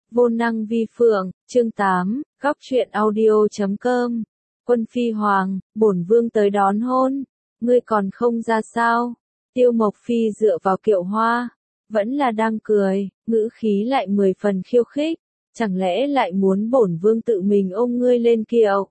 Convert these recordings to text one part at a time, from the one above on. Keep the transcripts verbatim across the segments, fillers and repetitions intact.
Vô năng vi phượng, chương tám, góc truyện audio chấm com. Quân Phi Hoàng, bổn vương tới đón hôn, ngươi còn không ra sao? Tiêu Mộc Phi dựa vào Kiệu Hoa, vẫn là đang cười, ngữ khí lại mười phần khiêu khích, chẳng lẽ lại muốn bổn vương tự mình ôm ngươi lên kiệu?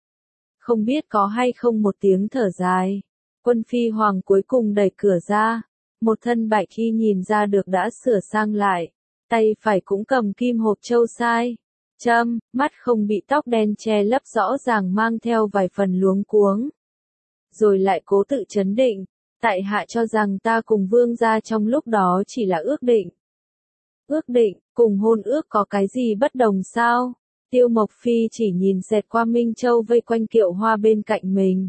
Không biết có hay không một tiếng thở dài. Quân Phi Hoàng cuối cùng đẩy cửa ra, một thân bạch y nhìn ra được đã sửa sang lại, tay phải cũng cầm kim hộp châu sai, châm, mắt không bị tóc đen che lấp rõ ràng mang theo vài phần luống cuống. Rồi lại cố tự chấn định, tại hạ cho rằng ta cùng vương gia trong lúc đó chỉ là ước định. Ước định, cùng hôn ước có cái gì bất đồng sao? Tiêu Mộc Phi chỉ nhìn xẹt qua Minh Châu vây quanh Kiệu Hoa bên cạnh mình.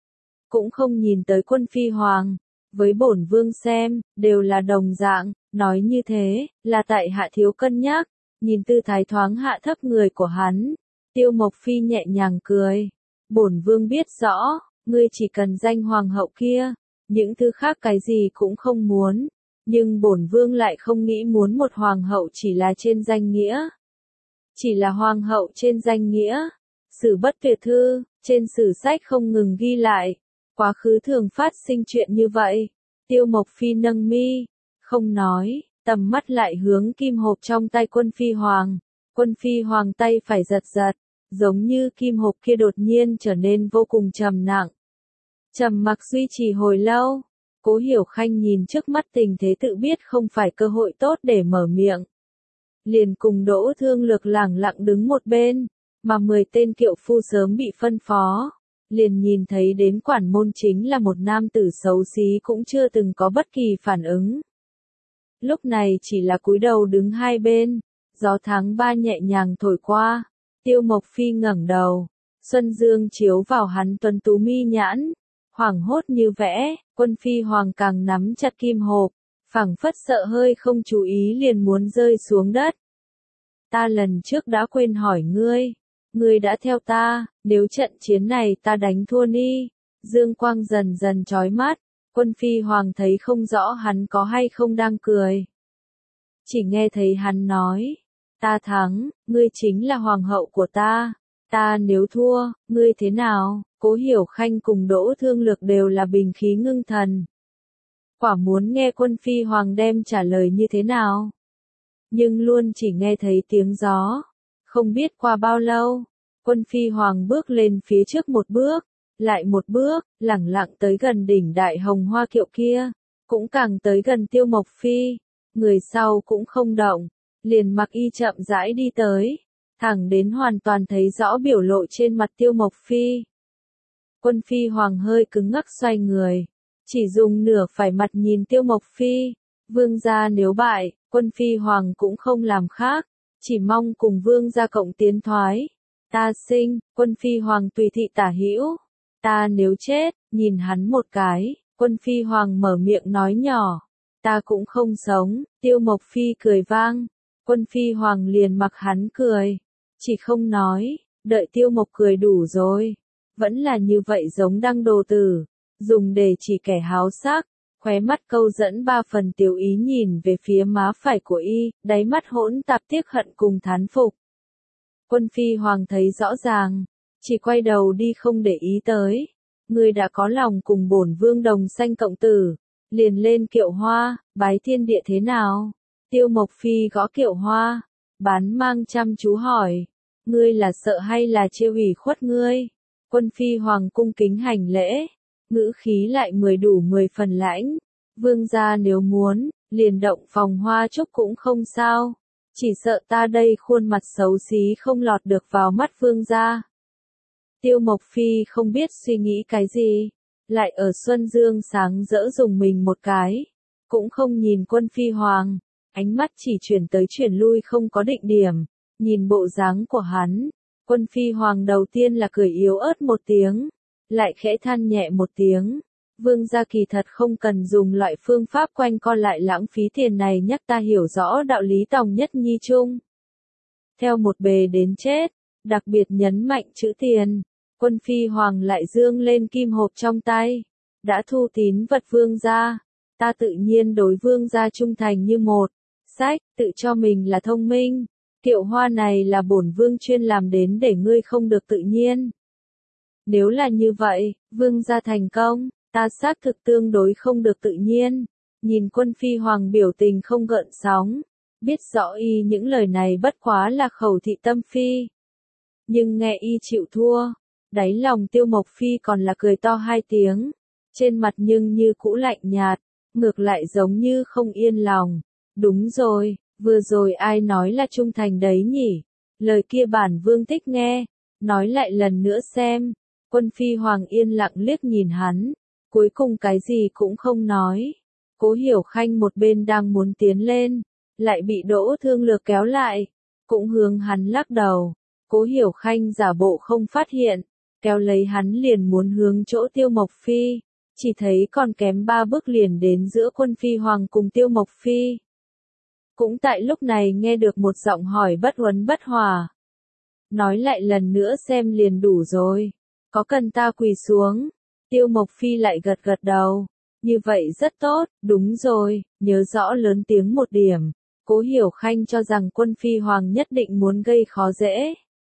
Cũng không nhìn tới Quân Phi Hoàng, với bổn vương xem, đều là đồng dạng, nói như thế, là tại hạ thiếu cân nhắc, nhìn tư thái thoáng hạ thấp người của hắn. Tiêu Mộc Phi nhẹ nhàng cười, bổn vương biết rõ, ngươi chỉ cần danh hoàng hậu kia, những thứ khác cái gì cũng không muốn, nhưng bổn vương lại không nghĩ muốn một hoàng hậu chỉ là trên danh nghĩa. Chỉ là hoàng hậu trên danh nghĩa, sử bất tuyệt thư, trên sử sách không ngừng ghi lại, quá khứ thường phát sinh chuyện như vậy. Tiêu Mộc Phi nâng mi, không nói, tầm mắt lại hướng kim hộp trong tay Quân Phi Hoàng. Quân Phi Hoàng tay phải giật giật, giống như kim hộp kia đột nhiên trở nên vô cùng trầm nặng. Trầm mặc duy trì hồi lâu, Cố Hiểu Khanh nhìn trước mắt tình thế tự biết không phải cơ hội tốt để mở miệng. Liền cùng Đỗ Thương Lược lẳng lặng đứng một bên, mà mười tên kiệu phu sớm bị phân phó. Liền nhìn thấy đến quản môn chính là một nam tử xấu xí cũng chưa từng có bất kỳ phản ứng. Lúc này chỉ là cúi đầu đứng hai bên, gió tháng ba nhẹ nhàng thổi qua, Tiêu Mộc Phi ngẩng đầu, xuân dương chiếu vào hắn tuấn tú mi nhãn, hoảng hốt như vẽ. Quân Phi Hoàng càng nắm chặt kim hộp, phảng phất sợ hơi không chú ý liền muốn rơi xuống đất. Ta lần trước đã quên hỏi ngươi. Ngươi đã theo ta, nếu trận chiến này ta đánh thua đi. Dương quang dần dần chói mắt, Quân Phi Hoàng thấy không rõ hắn có hay không đang cười. Chỉ nghe thấy hắn nói, ta thắng, ngươi chính là hoàng hậu của ta, ta nếu thua, ngươi thế nào? Cố Hiểu Khanh cùng Đỗ Thương Lược đều là bình khí ngưng thần. Quả muốn nghe Quân Phi Hoàng đem trả lời như thế nào. Nhưng luôn chỉ nghe thấy tiếng gió. Không biết qua bao lâu, Quân Phi Hoàng bước lên phía trước một bước, lại một bước, lẳng lặng tới gần đỉnh đại hồng hoa kiệu kia, cũng càng tới gần Tiêu Mộc Phi, người sau cũng không động, liền mặc y chậm rãi đi tới, thẳng đến hoàn toàn thấy rõ biểu lộ trên mặt Tiêu Mộc Phi. Quân Phi Hoàng hơi cứng ngắc xoay người, chỉ dùng nửa phải mặt nhìn Tiêu Mộc Phi, vương gia nếu bại, Quân Phi Hoàng cũng không làm khác. Chỉ mong cùng vương gia cộng tiến thoái. Ta sinh, Quân Phi Hoàng tùy thị tả hữu. Ta nếu chết, nhìn hắn một cái, Quân Phi Hoàng mở miệng nói nhỏ. Ta cũng không sống, Tiêu Mộc Phi cười vang. Quân Phi Hoàng liền mặc hắn cười. Chỉ không nói, đợi Tiêu Mộc cười đủ rồi. Vẫn là như vậy giống đăng đồ tử, dùng để chỉ kẻ háo sắc. Khóe mắt câu dẫn ba phần tiểu ý nhìn về phía má phải của y, đáy mắt hỗn tạp tiếc hận cùng thán phục. Quân Phi Hoàng thấy rõ ràng, chỉ quay đầu đi không để ý tới. Người đã có lòng cùng bổn vương đồng sanh cộng tử, liền lên Kiệu Hoa, bái thiên địa thế nào? Tiêu Mộc Phi gõ Kiệu Hoa, bán mang chăm chú hỏi, ngươi là sợ hay là trêu ủy khuất ngươi? Quân Phi Hoàng cung kính hành lễ. Ngữ khí lại mười đủ mười phần lãnh, vương gia nếu muốn, liền động phòng hoa trúc cũng không sao, chỉ sợ ta đây khuôn mặt xấu xí không lọt được vào mắt vương gia. Tiêu Mộc Phi không biết suy nghĩ cái gì, lại ở xuân dương sáng rỡ dùng mình một cái, cũng không nhìn Quân Phi Hoàng, ánh mắt chỉ chuyển tới chuyển lui không có định điểm, nhìn bộ dáng của hắn, Quân Phi Hoàng đầu tiên là cười yếu ớt một tiếng. Lại khẽ than nhẹ một tiếng, vương gia kỳ thật không cần dùng loại phương pháp quanh co lại lãng phí tiền này nhắc ta hiểu rõ đạo lý tòng nhất nhi chung. Theo một bề đến chết, đặc biệt nhấn mạnh chữ tiền, Quân Phi Hoàng lại dương lên kim hộp trong tay, đã thu tín vật vương gia, ta tự nhiên đối vương gia trung thành như một, sách, tự cho mình là thông minh, Kiệu hoa này là bổn vương chuyên làm đến để ngươi không được tự nhiên. Nếu là như vậy, vương gia thành công, ta xác thực tương đối không được tự nhiên. Nhìn Quân Phi Hoàng biểu tình không gợn sóng, biết rõ y những lời này bất quá là khẩu thị tâm phi. Nhưng nghe y chịu thua, đáy lòng Tiêu Mộc Phi còn là cười to hai tiếng, trên mặt nhưng như cũ lạnh nhạt, ngược lại giống như không yên lòng. Đúng rồi, vừa rồi ai nói là trung thành đấy nhỉ? Lời kia bản vương thích nghe, nói lại lần nữa xem. Quân Phi Hoàng yên lặng liếc nhìn hắn, cuối cùng cái gì cũng không nói. Cố Hiểu Khanh một bên đang muốn tiến lên, lại bị Đỗ Thương Lược kéo lại, cũng hướng hắn lắc đầu. Cố Hiểu Khanh giả bộ không phát hiện, kéo lấy hắn liền muốn hướng chỗ Tiêu Mộc Phi, chỉ thấy còn kém ba bước liền đến giữa Quân Phi Hoàng cùng Tiêu Mộc Phi. Cũng tại lúc này nghe được một giọng hỏi bất huấn bất hòa. Nói lại lần nữa xem liền đủ rồi, có cần ta quỳ xuống? Tiêu Mộc Phi lại gật gật đầu. Như vậy rất tốt, đúng rồi, nhớ rõ lớn tiếng một điểm. Cố Hiểu Khanh cho rằng Quân Phi Hoàng nhất định muốn gây khó dễ.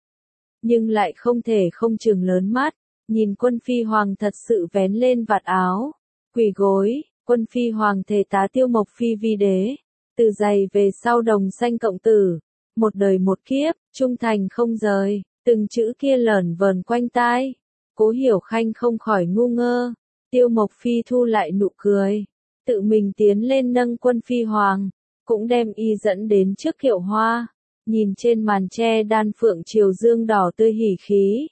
Nhưng lại không thể không chừng lớn mắt, nhìn Quân Phi Hoàng thật sự vén lên vạt áo, quỳ gối. Quân Phi Hoàng thề tá Tiêu Mộc Phi vi đế, từ giày về sau đồng sanh cộng tử, một đời một kiếp, trung thành không rời, từng chữ kia lởn vởn quanh tai. Cố Hiểu Khanh không khỏi ngu ngơ. Tiêu Mộc Phi thu lại nụ cười, tự mình tiến lên nâng Quân Phi Hoàng, cũng đem y dẫn đến trước kiệu hoa, nhìn trên màn tre đan phượng triều dương đỏ tươi hỉ khí.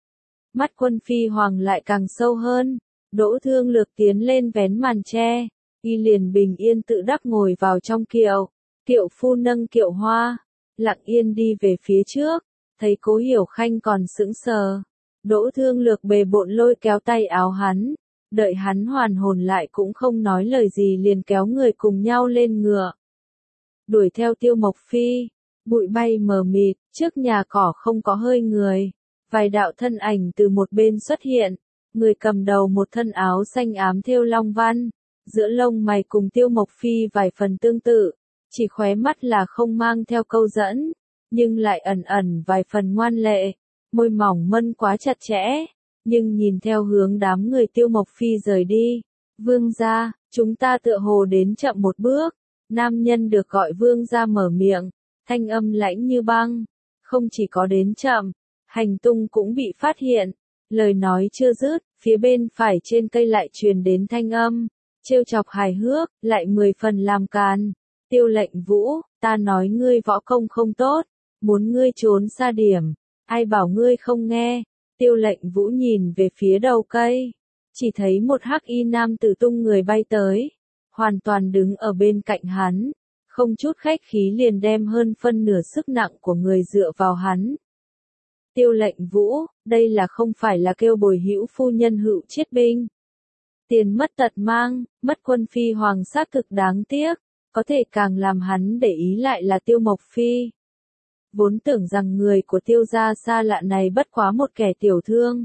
Mắt Quân Phi Hoàng lại càng sâu hơn, Đỗ Thương Lược tiến lên vén màn tre, y liền bình yên tự đắc ngồi vào trong kiệu, kiệu phu nâng kiệu hoa, lặng yên đi về phía trước, thấy Cố Hiểu Khanh còn sững sờ. Đỗ Thương Lược bề bộn lôi kéo tay áo hắn, đợi hắn hoàn hồn lại cũng không nói lời gì liền kéo người cùng nhau lên ngựa. Đuổi theo Tiêu Mộc Phi, bụi bay mờ mịt, trước nhà cỏ không có hơi người, vài đạo thân ảnh từ một bên xuất hiện, người cầm đầu một thân áo xanh ám thêu long văn, giữa lông mày cùng Tiêu Mộc Phi vài phần tương tự, chỉ khóe mắt là không mang theo câu dẫn, nhưng lại ẩn ẩn vài phần ngoan lệ, môi mỏng mân quá chặt chẽ. Nhưng nhìn theo hướng đám người Tiêu Mộc Phi rời đi, vương gia, chúng ta tựa hồ đến chậm một bước. Nam nhân được gọi vương gia mở miệng, thanh âm lãnh như băng, không chỉ có đến chậm, hành tung cũng bị phát hiện. Lời nói chưa dứt, phía bên phải trên cây lại truyền đến thanh âm, trêu chọc hài hước, lại mười phần làm càn. Tiêu Lệnh Vũ, ta nói ngươi võ công không tốt, muốn ngươi trốn xa điểm, ai bảo ngươi không nghe. Tiêu Lệnh Vũ nhìn về phía đầu cây, chỉ thấy một hắc y nam tử tung người bay tới, hoàn toàn đứng ở bên cạnh hắn, không chút khách khí liền đem hơn phân nửa sức nặng của người dựa vào hắn. Tiêu Lệnh Vũ, đây là không phải là kêu bồi hữu phu nhân hữu chiết binh. Tiền mất tật mang, mất Quân Phi Hoàng xác thực đáng tiếc, có thể càng làm hắn để ý lại là Tiêu Mộc Phi. Vốn tưởng rằng người của Tiêu gia xa lạ này bất quá một kẻ tiểu thương.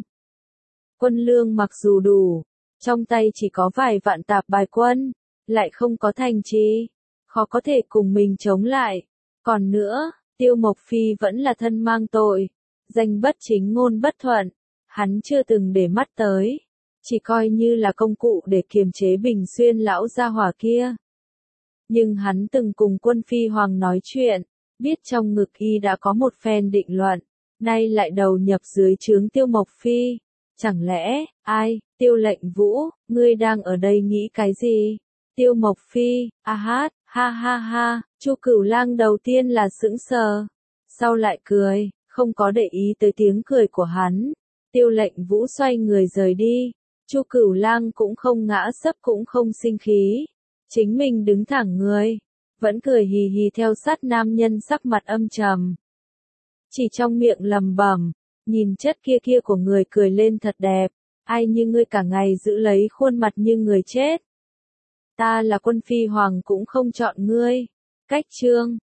Quân lương mặc dù đủ, trong tay chỉ có vài vạn tạp bài quân, lại không có thành trì, khó có thể cùng mình chống lại. Còn nữa, Tiêu Mộc Phi vẫn là thân mang tội, danh bất chính ngôn bất thuận, hắn chưa từng để mắt tới, chỉ coi như là công cụ để kiềm chế Bình Xuyên lão gia hỏa kia. Nhưng hắn từng cùng Quân Phi Hoàng nói chuyện, biết trong ngực y đã có một phen định luận, nay lại đầu nhập dưới trướng Tiêu Mộc Phi. Chẳng lẽ, ai, Tiêu Lệnh Vũ, ngươi đang ở đây nghĩ cái gì? Tiêu Mộc Phi, a hát, ha ha ha, Chu Cửu Lang đầu tiên là sững sờ, sau lại cười, không có để ý tới tiếng cười của hắn. Tiêu Lệnh Vũ xoay người rời đi, Chu Cửu Lang cũng không ngã sấp cũng không sinh khí, chính mình đứng thẳng người, vẫn cười hì hì theo sát nam nhân sắc mặt âm trầm. Chỉ trong miệng lầm bầm, nhìn chất kia kia của người cười lên thật đẹp, ai như ngươi cả ngày giữ lấy khuôn mặt như người chết. Ta là Quân Phi Hoàng cũng không chọn ngươi. Cách chương